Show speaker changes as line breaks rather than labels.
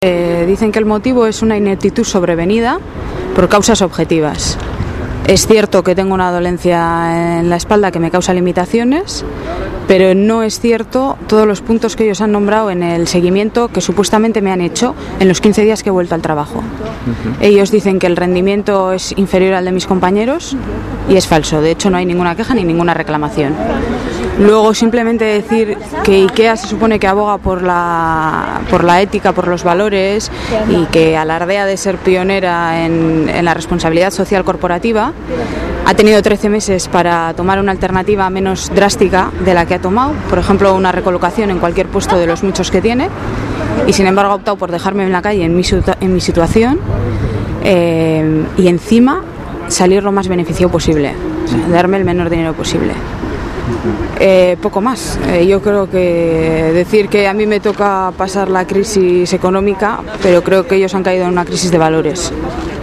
Dicen que el motivo es una ineptitud sobrevenida por causas objetivas. Es cierto que tengo una dolencia en la espalda que me causa limitaciones, pero no es cierto todos los puntos que ellos han nombrado en el seguimiento que supuestamente me han hecho en los 15 días que he vuelto al trabajo. Ellos dicen que el rendimiento es inferior al de mis compañeros y es falso. De hecho, no hay ninguna queja ni ninguna reclamación. Luego, simplemente decir que IKEA se supone que aboga por la ética, por los valores y que alardea de ser pionera en la responsabilidad social corporativa. Ha tenido 13 meses para tomar una alternativa menos drástica de la que ha tomado, por ejemplo, una recolocación en cualquier puesto de los muchos que tiene, y sin embargo ha optado por dejarme en la calle en mi situación y encima salir lo más beneficiado posible, o sea, darme el menor dinero posible. Poco más. Yo creo que decir que a mí me toca pasar la crisis económica, pero creo que ellos han caído en una crisis de valores.